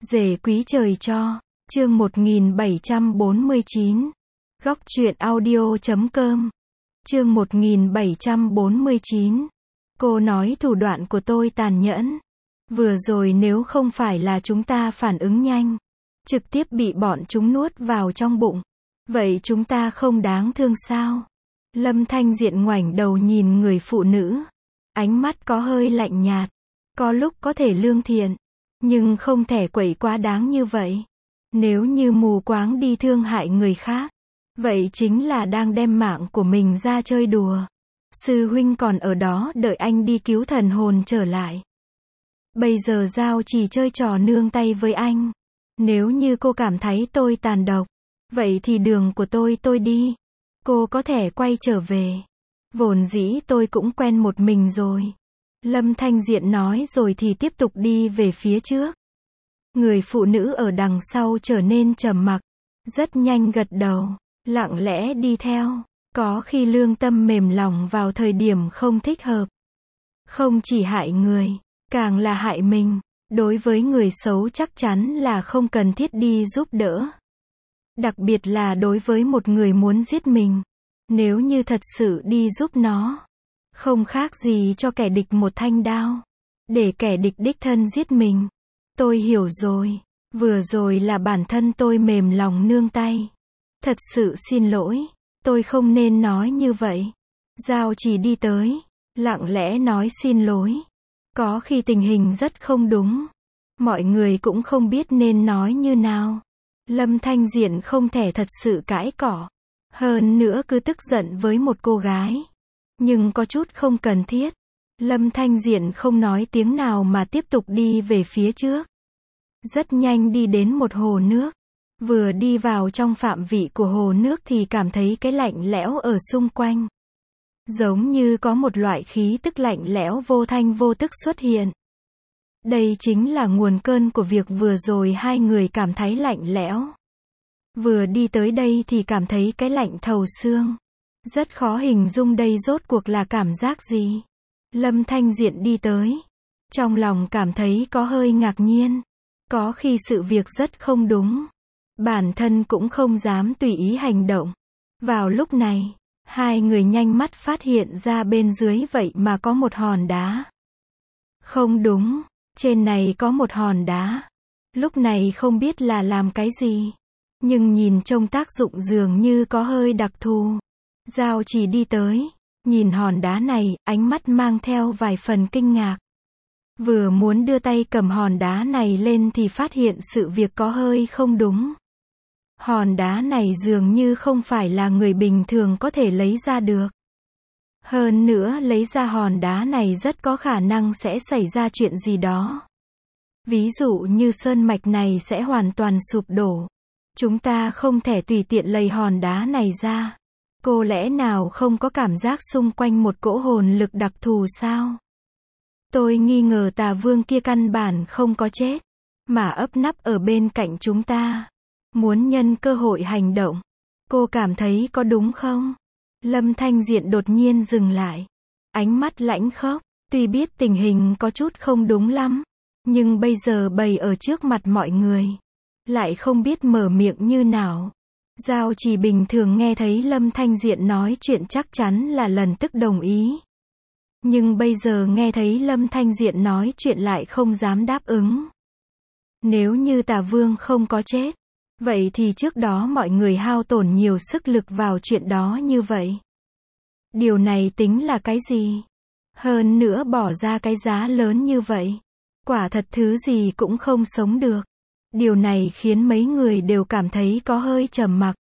Rể quý trời cho. Chương 1749. Góc truyện audio.com. Chương 1749. Cô nói thủ đoạn của tôi tàn nhẫn. Vừa rồi nếu không phải là chúng ta phản ứng nhanh, trực tiếp bị bọn chúng nuốt vào trong bụng, vậy chúng ta không đáng thương sao? Lâm Thanh Diện ngoảnh đầu nhìn người phụ nữ. Ánh mắt có hơi lạnh nhạt, có lúc có thể lương thiện, nhưng không thể quậy quá đáng như vậy. Nếu như mù quáng đi thương hại người khác, vậy chính là đang đem mạng của mình ra chơi đùa. Sư huynh còn ở đó đợi anh đi cứu thần hồn trở lại. Bây giờ Giao chỉ chơi trò nương tay với anh. Nếu như cô cảm thấy tôi tàn độc, vậy thì đường của tôi đi. Cô có thể quay trở về. Vốn dĩ tôi cũng quen một mình rồi. Lâm Thanh Diện nói rồi thì tiếp tục đi về phía trước. Người phụ nữ ở đằng sau trở nên trầm mặc, rất nhanh gật đầu, lặng lẽ đi theo. Có khi lương tâm mềm lòng vào thời điểm không thích hợp. Không chỉ hại người, càng là hại mình. Đối với người xấu chắc chắn là không cần thiết đi giúp đỡ. Đặc biệt là đối với một người muốn giết mình. Nếu như thật sự đi giúp nó, không khác gì cho kẻ địch một thanh đao, để kẻ địch đích thân giết mình. Tôi hiểu rồi, vừa rồi là bản thân tôi mềm lòng nương tay. Thật sự xin lỗi, tôi không nên nói như vậy. Giao chỉ đi tới, lặng lẽ nói xin lỗi. Có khi tình hình rất không đúng, mọi người cũng không biết nên nói như nào. Lâm Thanh Diện không thể thật sự cãi cọ, hơn nữa cứ tức giận với một cô gái, nhưng có chút không cần thiết. Lâm Thanh Diện không nói tiếng nào mà tiếp tục đi về phía trước. Rất nhanh đi đến một hồ nước. Vừa đi vào trong phạm vị của hồ nước thì cảm thấy cái lạnh lẽo ở xung quanh. Giống như có một loại khí tức lạnh lẽo vô thanh vô tức xuất hiện. Đây chính là nguồn cơn của việc vừa rồi hai người cảm thấy lạnh lẽo. Vừa đi tới đây thì cảm thấy cái lạnh thấu xương. Rất khó hình dung đây rốt cuộc là cảm giác gì. Lâm Thanh Diện đi tới. Trong lòng cảm thấy có hơi ngạc nhiên. Có khi sự việc rất không đúng. Bản thân cũng không dám tùy ý hành động. Vào lúc này, hai người nhanh mắt phát hiện ra bên dưới vậy mà có một hòn đá. Không đúng, trên này có một hòn đá. Lúc này không biết là làm cái gì, nhưng nhìn trông tác dụng dường như có hơi đặc thù. Giao chỉ đi tới, nhìn hòn đá này, ánh mắt mang theo vài phần kinh ngạc. Vừa muốn đưa tay cầm hòn đá này lên thì phát hiện sự việc có hơi không đúng. Hòn đá này dường như không phải là người bình thường có thể lấy ra được. Hơn nữa lấy ra hòn đá này rất có khả năng sẽ xảy ra chuyện gì đó. Ví dụ như sơn mạch này sẽ hoàn toàn sụp đổ. Chúng ta không thể tùy tiện lấy hòn đá này ra. Cô lẽ nào không có cảm giác xung quanh một cỗ hồn lực đặc thù sao? Tôi nghi ngờ tà vương kia căn bản không có chết, mà ấp nắp ở bên cạnh chúng ta. Muốn nhân cơ hội hành động. Cô cảm thấy có đúng không? Lâm Thanh Diện đột nhiên dừng lại. Ánh mắt lãnh khốc. Tuy biết tình hình có chút không đúng lắm, nhưng bây giờ bày ở trước mặt mọi người, lại không biết mở miệng như nào. Giao chỉ bình thường nghe thấy Lâm Thanh Diện nói chuyện chắc chắn là lần tức đồng ý. Nhưng bây giờ nghe thấy Lâm Thanh Diện nói chuyện lại không dám đáp ứng. Nếu như tà vương không có chết, vậy thì trước đó mọi người hao tổn nhiều sức lực vào chuyện đó như vậy. Điều này tính là cái gì? Hơn nữa bỏ ra cái giá lớn như vậy. Quả thật thứ gì cũng không sống được. Điều này khiến mấy người đều cảm thấy có hơi trầm mặc.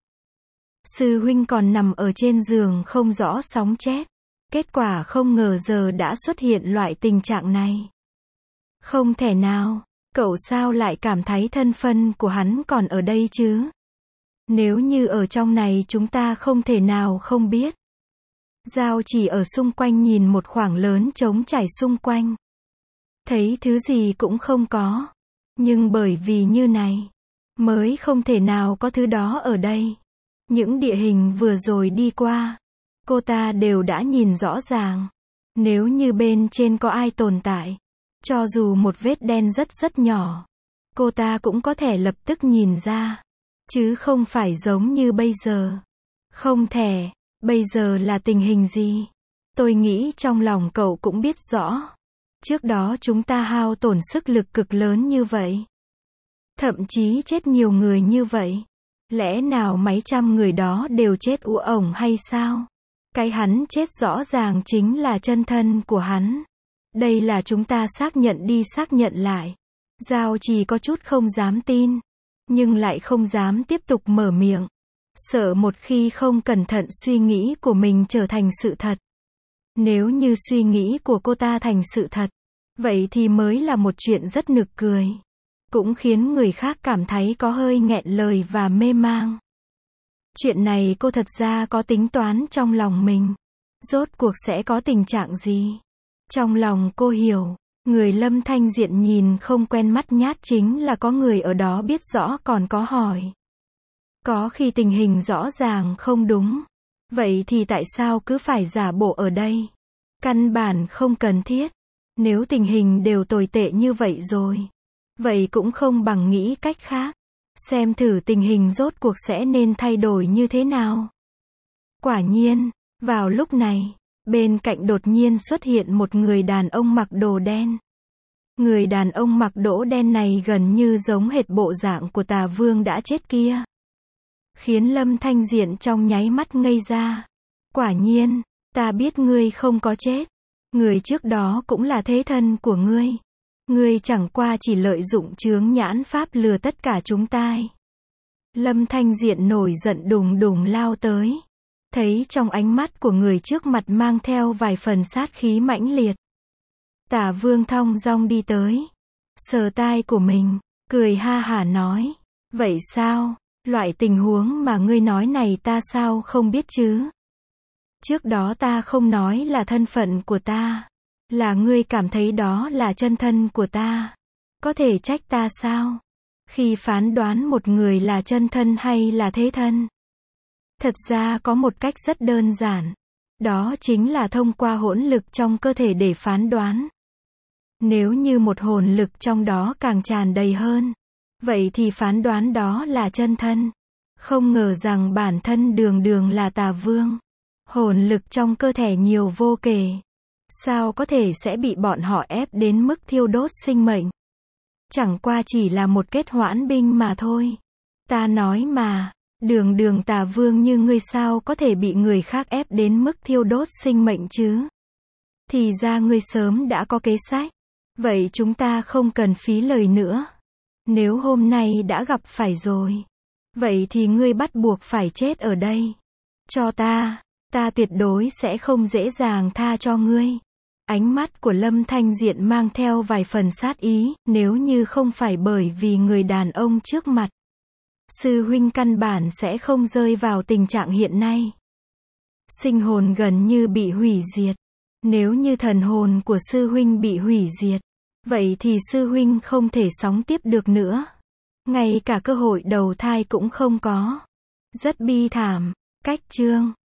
Sư huynh còn nằm ở trên giường không rõ sống chết. Kết quả không ngờ giờ đã xuất hiện loại tình trạng này. Không thể nào. Cậu sao lại cảm thấy thân phận của hắn còn ở đây chứ? Nếu như ở trong này chúng ta không thể nào không biết. Giao chỉ ở xung quanh nhìn một khoảng lớn trống trải xung quanh. Thấy thứ gì cũng không có. Nhưng bởi vì như này, mới không thể nào có thứ đó ở đây. Những địa hình vừa rồi đi qua, cô ta đều đã nhìn rõ ràng. Nếu như bên trên có ai tồn tại, cho dù một vết đen rất nhỏ, cô ta cũng có thể lập tức nhìn ra. Chứ không phải giống như bây giờ. Không thể, bây giờ là tình hình gì? Tôi nghĩ trong lòng cậu cũng biết rõ. Trước đó chúng ta hao tổn sức lực cực lớn như vậy. Thậm chí chết nhiều người như vậy. Lẽ nào mấy trăm người đó đều chết ù ổng hay sao? Cái hắn chết rõ ràng chính là chân thân của hắn. Đây là chúng ta xác nhận đi xác nhận lại. Giao Trì có chút không dám tin. Nhưng lại không dám tiếp tục mở miệng. Sợ một khi không cẩn thận suy nghĩ của mình trở thành sự thật. Nếu như suy nghĩ của cô ta thành sự thật, vậy thì mới là một chuyện rất nực cười. Cũng khiến người khác cảm thấy có hơi nghẹn lời và mê mang. Chuyện này cô thật ra có tính toán trong lòng mình. Rốt cuộc sẽ có tình trạng gì? Trong lòng cô hiểu, người Lâm Thanh Diện nhìn không quen mắt nhát chính là có người ở đó biết rõ còn có hỏi. Có khi tình hình rõ ràng không đúng. Vậy thì tại sao cứ phải giả bộ ở đây? Căn bản không cần thiết. Nếu tình hình đều tồi tệ như vậy rồi, vậy cũng không bằng nghĩ cách khác. Xem thử tình hình rốt cuộc sẽ nên thay đổi như thế nào. Quả nhiên, vào lúc này, bên cạnh đột nhiên xuất hiện một người đàn ông mặc đồ đen. Người đàn ông mặc đồ đen này gần như giống hệt bộ dạng của Tà Vương đã chết kia. Khiến Lâm Thanh Diện trong nháy mắt ngây ra. Quả nhiên, ta biết ngươi không có chết. Người trước đó cũng là thế thân của ngươi. Ngươi chẳng qua chỉ lợi dụng chướng nhãn pháp lừa tất cả chúng ta. Lâm Thanh Diện nổi giận đùng đùng lao tới. Thấy trong ánh mắt của người trước mặt mang theo vài phần sát khí mãnh liệt. Tả Vương thong dong đi tới. Sờ tai của mình, cười ha hả nói. Vậy sao? Loại tình huống mà ngươi nói này ta sao không biết chứ? Trước đó ta không nói là thân phận của ta. Là ngươi cảm thấy đó là chân thân của ta. Có thể trách ta sao? Khi phán đoán một người là chân thân hay là thế thân. Thật ra có một cách rất đơn giản. Đó chính là thông qua hỗn lực trong cơ thể để phán đoán. Nếu như một hồn lực trong đó càng tràn đầy hơn, vậy thì phán đoán đó là chân thân. Không ngờ rằng bản thân đường đường là Tà Vương. Hồn lực trong cơ thể nhiều vô kể. Sao có thể sẽ bị bọn họ ép đến mức thiêu đốt sinh mệnh? Chẳng qua chỉ là một kết hoãn binh mà thôi. Ta nói mà, đường đường Tà Vương như ngươi sao có thể bị người khác ép đến mức thiêu đốt sinh mệnh chứ? Thì ra ngươi sớm đã có kế sách. Vậy chúng ta không cần phí lời nữa. Nếu hôm nay đã gặp phải rồi, vậy thì ngươi bắt buộc phải chết ở đây. Cho ta tuyệt đối sẽ không dễ dàng tha cho ngươi. Ánh mắt của Lâm Thanh Diện mang theo vài phần sát ý, nếu như không phải bởi vì người đàn ông trước mặt. Sư huynh căn bản sẽ không rơi vào tình trạng hiện nay. Sinh hồn gần như bị hủy diệt. Nếu như thần hồn của sư huynh bị hủy diệt, vậy thì sư huynh không thể sống tiếp được nữa. Ngay cả cơ hội đầu thai cũng không có. Rất bi thảm. Cách chương